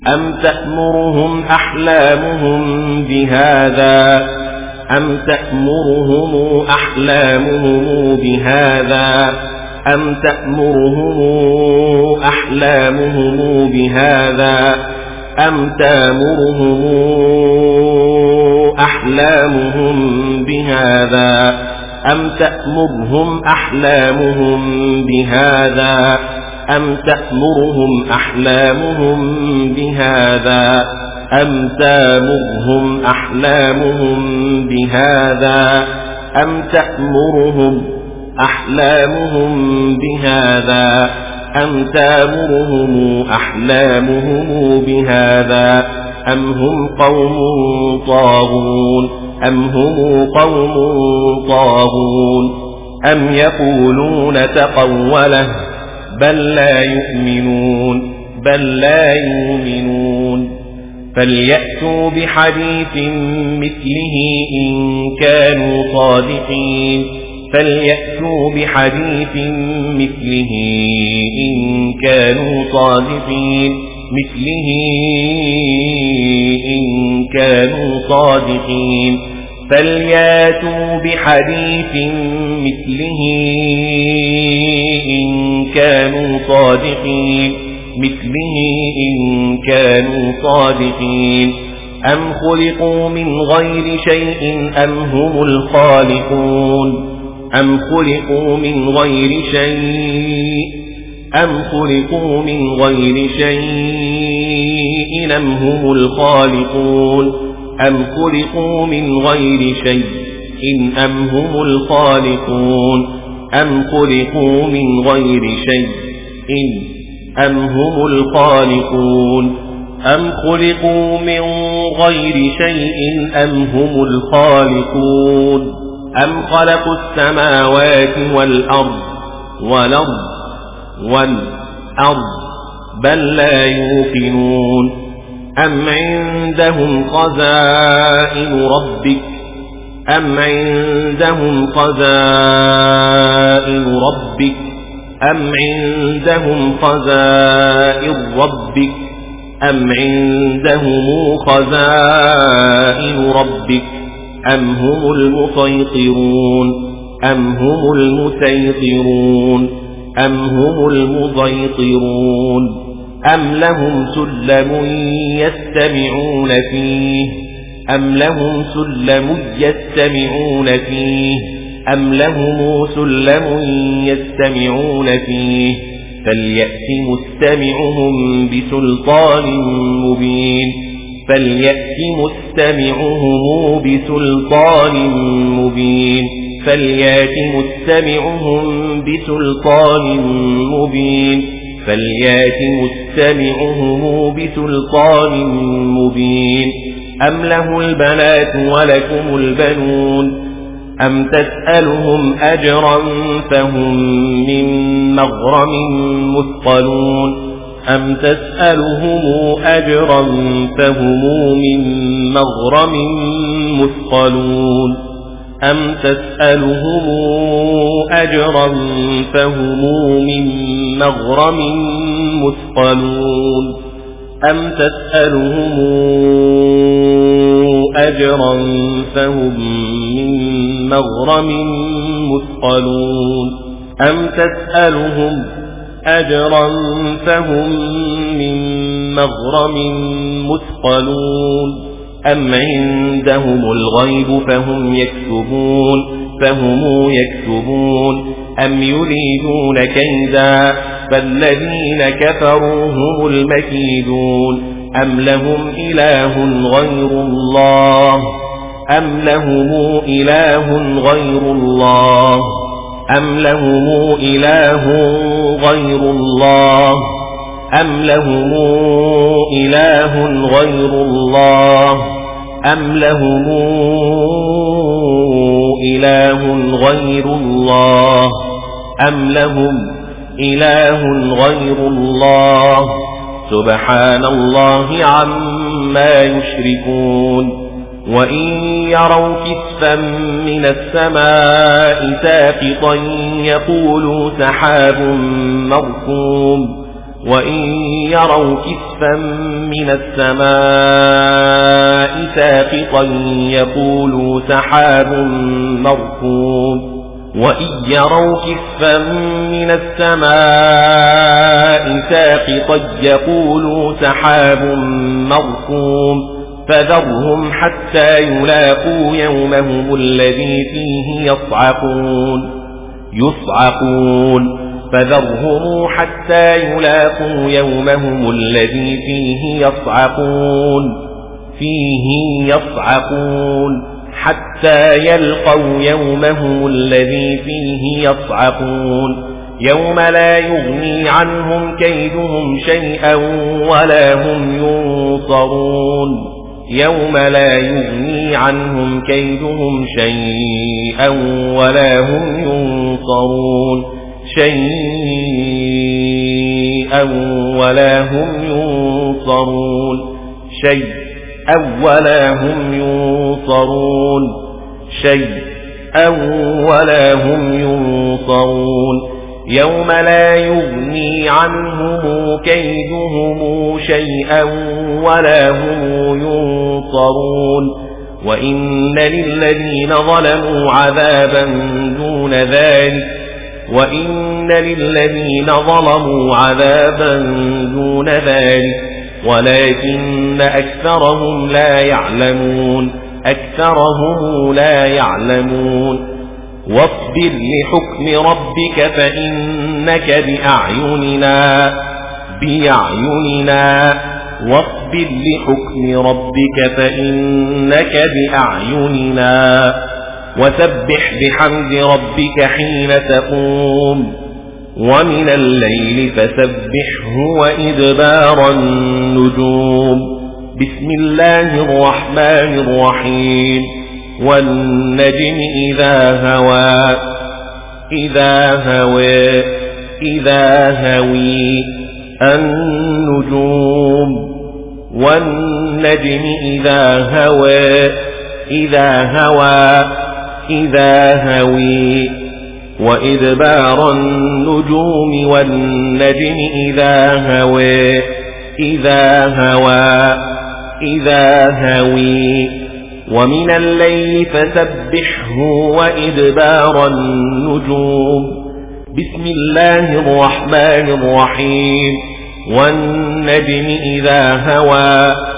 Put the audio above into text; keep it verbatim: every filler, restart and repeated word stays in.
أم تأمرهم أحلامهم بهذا أم تأمرهم أحلامهم بهذا أم تأمرهم أحلامهم بهذا أم تأمرهم أحلامهم بهذا أم تأمرهم أحلامهم بهذا أم تأمرهم أحلامهم بهذا أم تأمرهم أحلامهم بهذا أم تأمرهم أحلامهم بهذا أم تأمرهم أحلامهم بهذا أم هم قوم طاغون أم هم قوم طاغون أم يقولون تقوله بل لا يؤمنون بل لا يؤمنون فليأتوا بحديث مثله إن كانوا صادقين فليأتوا بحديث مثله إن كانوا صادقين مثله إن كانوا صادقين فليأتوا بحديث مثله إن كانوا صادقين مثله إن كانوا صادقين أم خلقوا من غير شيء أم هم الخالقون أم خلقوا من غير شيء أم خلقوا من غير شيء أم هم الخالقون أم خلقوا من غير شيء أم هم الخالقون أم خلقوا من غير شيء أم هم الخالقون أم خلقوا من غير شيء أم هم الخالقون أم خلقوا السماوات والأرض والأرض والأرض بل لا يوقنون أم عندهم خزائن ربك أم عندهم خزائن ربك أم عندهم خزائن ربك أم عندهم خزائن ربك أم هم المسيطرون أم هم المسيطرون أم هم المسيطرون أم لهم سلم يستمعون فيه أم لهم سلم يستمعون فيه أم لهم سلم يستمعون فيه فليأت مستمعهم بسلطان مبين فليأت مستمعهم بسلطان مبين فليأت مستمعهم بسلطان مبين فليأت مستمعهم بسلطان مبين أم له البنات ولكم البنون أم تسألهم أجرا فهم من مغرم مثقلون أم تسألهم أجرا فهم من مغرم مثقلون أم تسألهم أجرا فهم من مغرم مثقلون أم تسألهم أجرا فهم من مغرم مثقلون أم تسألهم أجرا فهم من مغرم مثقلون أم عندهم الغيب فهم يكتبون فهم يكتبون أم يريدون كيدا فالذين كفروا هم المكيدون أم لهم إله غير الله أم لهم إله غير الله أم لهم إله غير الله أم لهم إله غير الله أم لهم إله غير الله أم لهم إله غير الله سبحان الله عما يشركون وإن يروا كسفا من السماء ساقطا يقولوا سحاب مركوم وإن يروا كسفا من السماء ساقطا يقولوا سحاب مركوم وإن يروا كسفا من السماء ساقطا يقولوا سحاب مركوم فذرهم حتى يلاقوا يومهم الذي فيه يصعقون يصعقون فذرهم حتى يلاقوا يومهم الذي فيه يصعقون فيه يصعقون حتى يلقوا يومهم الذي فيه يصعقون يوم لا يغني عنهم كيدهم شيئا ولا هم ينصرون يوم لا يغني عنهم كيدهم شيئا ولا هم ينصرون شيئا ولا هم ينصرون شيئا ولا هم ينصرون شيئا ولا هم ينصرون يوم لا يغني عنهم كيدهم شيئا ولا هم ينصرون وإن للذين ظلموا عذابا دون ذلك وإن للذين ظلموا عذابا دون ذلك ولكن أكثرهم لا يعلمون أكثرهم لا يعلمون واصبر لحكم ربك فإنك بأعيننا بأعيننا واصبر لحكم ربك فإنك بأعيننا وسبح بحمد ربك حين تقوم ومن الليل فسبحه وإدبار النجوم بسم الله الرحمن الرحيم والنجم إذا هوى إذا هوى إذا هوي النجوم والنجم إذا هوى إذا هوى إذا هوي وإدبار النجوم والنجم إذا هوى إذا هوى إذا هوي ومن الليل فسبحه وإدبار النجوم بسم الله الرحمن الرحيم والنجم إذا هوى